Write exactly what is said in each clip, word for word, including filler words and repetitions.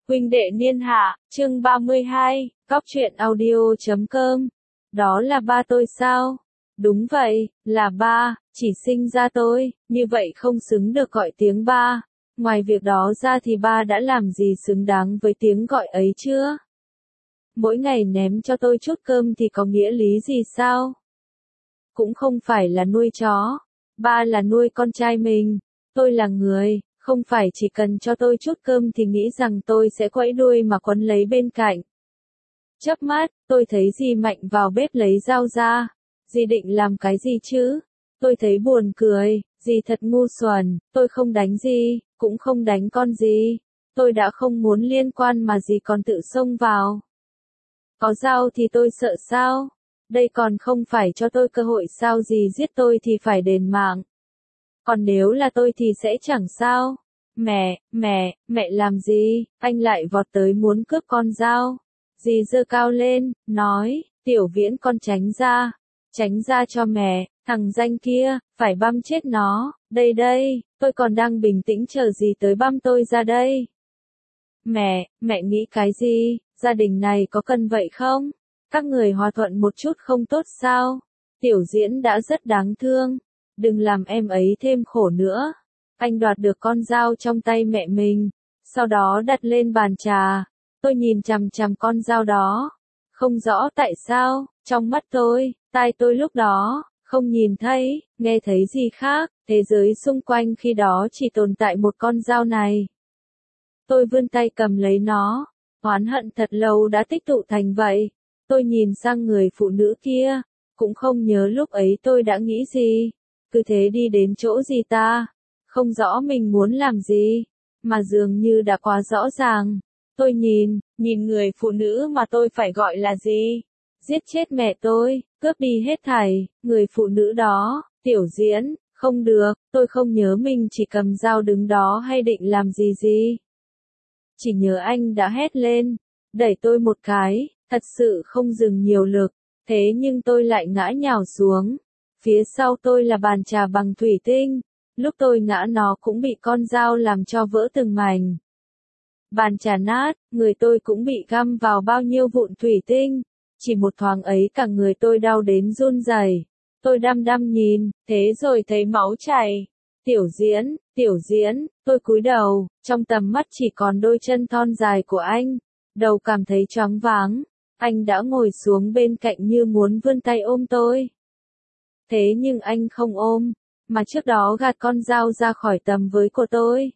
Huynh đệ niên hạ, chương ba mươi hai, Cóc truyện audio chấm com. Đó là ba tôi sao? Đúng vậy, là ba, chỉ sinh ra tôi, như vậy không xứng được gọi tiếng ba. Ngoài việc đó ra thì ba đã làm gì xứng đáng với tiếng gọi ấy chưa? Mỗi ngày ném cho tôi chút cơm thì có nghĩa lý gì sao? Cũng không phải là nuôi chó, ba là nuôi con trai mình, tôi là người. Không phải chỉ cần cho tôi chút cơm thì nghĩ rằng tôi sẽ quẫy đuôi mà quấn lấy bên cạnh. Chớp mắt, tôi thấy dì Mạnh vào bếp lấy dao ra. Dì định làm cái gì chứ? Tôi thấy buồn cười, dì thật ngu xuẩn, tôi không đánh dì, cũng không đánh con dì. Tôi đã không muốn liên quan mà dì còn tự xông vào. Có dao thì tôi sợ sao? Đây còn không phải cho tôi cơ hội sao? Dì giết tôi thì phải đền mạng. Còn nếu là tôi thì sẽ chẳng sao. Mẹ, mẹ, mẹ làm gì? Anh lại vọt tới muốn cướp con dao. Dì giơ cao lên, nói, Tiểu Viễn con tránh ra. Tránh ra cho mẹ, thằng danh kia, phải băm chết nó. Đây đây, tôi còn đang bình tĩnh chờ dì tới băm tôi ra đây. Mẹ, mẹ nghĩ cái gì? Gia đình này có cần vậy không? Các người hòa thuận một chút không tốt sao? Tiểu Diễn đã rất đáng thương. Đừng làm em ấy thêm khổ nữa. Anh đoạt được con dao trong tay mẹ mình, sau đó đặt lên bàn trà. Tôi nhìn chằm chằm con dao đó. Không rõ tại sao, trong mắt tôi, tai tôi lúc đó, không nhìn thấy, nghe thấy gì khác. Thế giới xung quanh khi đó chỉ tồn tại một con dao này. Tôi vươn tay cầm lấy nó. Oán hận thật lâu đã tích tụ thành vậy. Tôi nhìn sang người phụ nữ kia. Cũng không nhớ lúc ấy tôi đã nghĩ gì. Cứ thế đi đến chỗ dì ta. Không rõ mình muốn làm gì, mà dường như đã quá rõ ràng. Tôi nhìn, nhìn người phụ nữ mà tôi phải gọi là gì? Giết chết mẹ tôi, cướp đi hết thảy, người phụ nữ đó, Tiểu Diễn, không được, tôi không nhớ mình chỉ cầm dao đứng đó hay định làm gì gì. Chỉ nhớ anh đã hét lên, đẩy tôi một cái, thật sự không dừng nhiều lực, thế nhưng tôi lại ngã nhào xuống. Phía sau tôi là bàn trà bằng thủy tinh. Lúc tôi ngã nó cũng bị con dao làm cho vỡ từng mảnh. Bàn trà nát, người tôi cũng bị găm vào bao nhiêu vụn thủy tinh. Chỉ một thoáng ấy cả người tôi đau đến run rẩy. Tôi đăm đăm nhìn, thế rồi thấy máu chảy. Tiểu Diễn, Tiểu Diễn, tôi cúi đầu, trong tầm mắt chỉ còn đôi chân thon dài của anh. Đầu cảm thấy choáng váng. Anh đã ngồi xuống bên cạnh như muốn vươn tay ôm tôi. Thế nhưng anh không ôm, mà trước đó gạt con dao ra khỏi tầm với của tôi.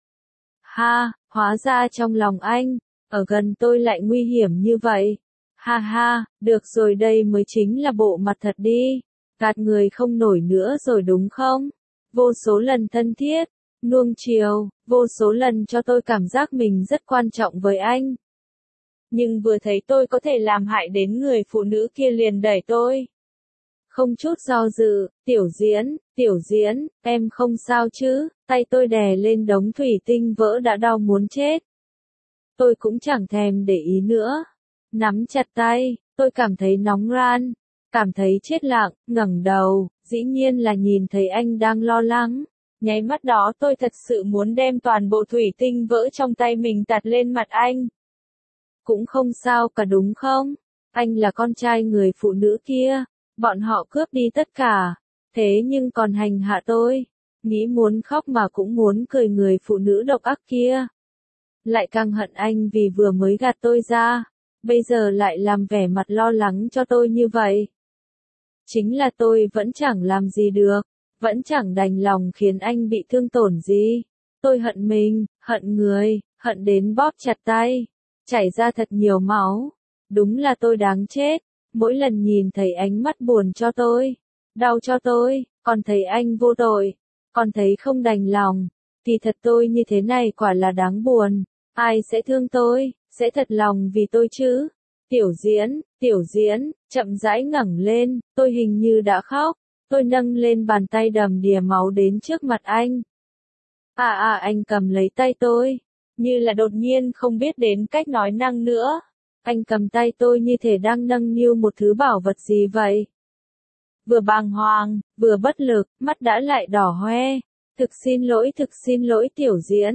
Ha, hóa ra trong lòng anh, ở gần tôi lại nguy hiểm như vậy. Ha ha, được rồi, đây mới chính là bộ mặt thật đi. Gạt người không nổi nữa rồi đúng không? Vô số lần thân thiết, nuông chiều, vô số lần cho tôi cảm giác mình rất quan trọng với anh. Nhưng vừa thấy tôi có thể làm hại đến người phụ nữ kia liền đẩy tôi. Không chút do dự, Tiểu Diễn, Tiểu Diễn, em không sao chứ? Tay tôi đè lên đống thủy tinh vỡ đã đau muốn chết. Tôi cũng chẳng thèm để ý nữa. Nắm chặt tay, tôi cảm thấy nóng ran, cảm thấy chết lặng, ngẩng đầu, dĩ nhiên là nhìn thấy anh đang lo lắng. Nháy mắt đó tôi thật sự muốn đem toàn bộ thủy tinh vỡ trong tay mình tạt lên mặt anh. Cũng không sao cả đúng không? Anh là con trai người phụ nữ kia. Bọn họ cướp đi tất cả, thế nhưng còn hành hạ tôi. Nghĩ muốn khóc mà cũng muốn cười người phụ nữ độc ác kia. Lại càng hận anh vì vừa mới gạt tôi ra, bây giờ lại làm vẻ mặt lo lắng cho tôi như vậy. Chính là tôi vẫn chẳng làm gì được, vẫn chẳng đành lòng khiến anh bị thương tổn gì. Tôi hận mình, hận người, hận đến bóp chặt tay, chảy ra thật nhiều máu. Đúng là tôi đáng chết. Mỗi lần nhìn thấy ánh mắt buồn cho tôi, đau cho tôi, còn thấy anh vô tội, còn thấy không đành lòng, thì thật tôi như thế này quả là đáng buồn. Ai sẽ thương tôi, sẽ thật lòng vì tôi chứ? Tiểu Diễn, Tiểu Diễn, chậm rãi ngẩng lên, tôi hình như đã khóc. Tôi nâng lên bàn tay đầm đìa máu đến trước mặt anh. À à, anh cầm lấy tay tôi, như là đột nhiên không biết đến cách nói năng nữa. Anh cầm tay tôi như thể đang nâng niu một thứ bảo vật gì vậy. Vừa bàng hoàng, vừa bất lực, mắt đã lại đỏ hoe. Thực xin lỗi, thực xin lỗi Tiểu Diễn.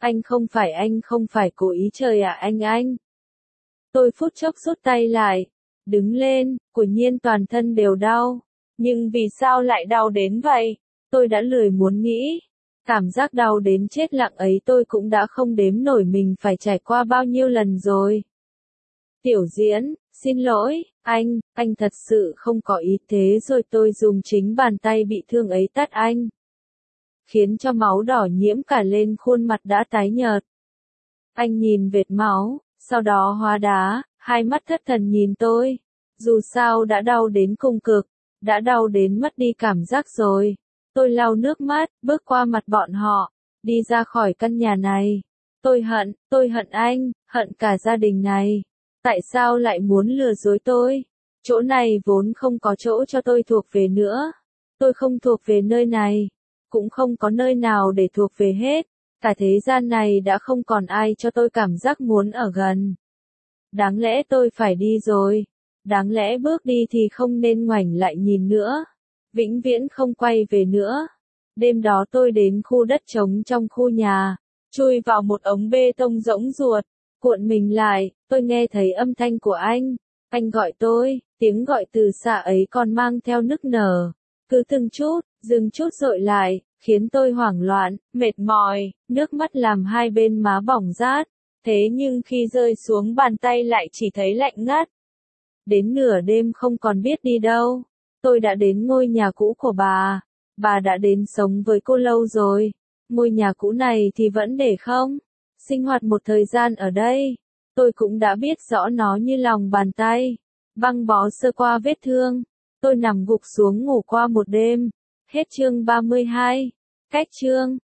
Anh không phải anh không phải cố ý trời ạ anh anh. Tôi phút chốc rút tay lại, đứng lên, quả nhiên toàn thân đều đau. Nhưng vì sao lại đau đến vậy? Tôi đã lười muốn nghĩ. Cảm giác đau đến chết lặng ấy tôi cũng đã không đếm nổi mình phải trải qua bao nhiêu lần rồi. Tiểu Diễn, xin lỗi, anh, anh thật sự không có ý thế rồi tôi dùng chính bàn tay bị thương ấy tát anh. Khiến cho máu đỏ nhiễm cả lên khuôn mặt đã tái nhợt. Anh nhìn vệt máu, sau đó hóa đá, hai mắt thất thần nhìn tôi. Dù sao đã đau đến cùng cực, đã đau đến mất đi cảm giác rồi. Tôi lau nước mắt, bước qua mặt bọn họ, đi ra khỏi căn nhà này. Tôi hận, tôi hận anh, hận cả gia đình này. Tại sao lại muốn lừa dối tôi? Chỗ này vốn không có chỗ cho tôi thuộc về nữa. Tôi không thuộc về nơi này, cũng không có nơi nào để thuộc về hết. Cả thế gian này đã không còn ai cho tôi cảm giác muốn ở gần. Đáng lẽ tôi phải đi rồi. Đáng lẽ bước đi thì không nên ngoảnh lại nhìn nữa. Vĩnh viễn không quay về nữa. Đêm đó tôi đến khu đất trống trong khu nhà, chui vào một ống bê tông rỗng ruột, cuộn mình lại, tôi nghe thấy âm thanh của anh. Anh gọi tôi, tiếng gọi từ xa ấy còn mang theo nức nở. Cứ từng chút, dừng chút dội lại, khiến tôi hoảng loạn, mệt mỏi, nước mắt làm hai bên má bỏng rát. Thế nhưng khi rơi xuống bàn tay lại chỉ thấy lạnh ngắt. Đến nửa đêm không còn biết đi đâu. Tôi đã đến ngôi nhà cũ của bà. Bà đã đến sống với cô lâu rồi. Ngôi nhà cũ này thì vẫn để không? Sinh hoạt một thời gian ở đây. Tôi cũng đã biết rõ nó như lòng bàn tay. Băng bó sơ qua vết thương. Tôi nằm gục xuống ngủ qua một đêm. Hết chương ba mươi hai. Cách chương.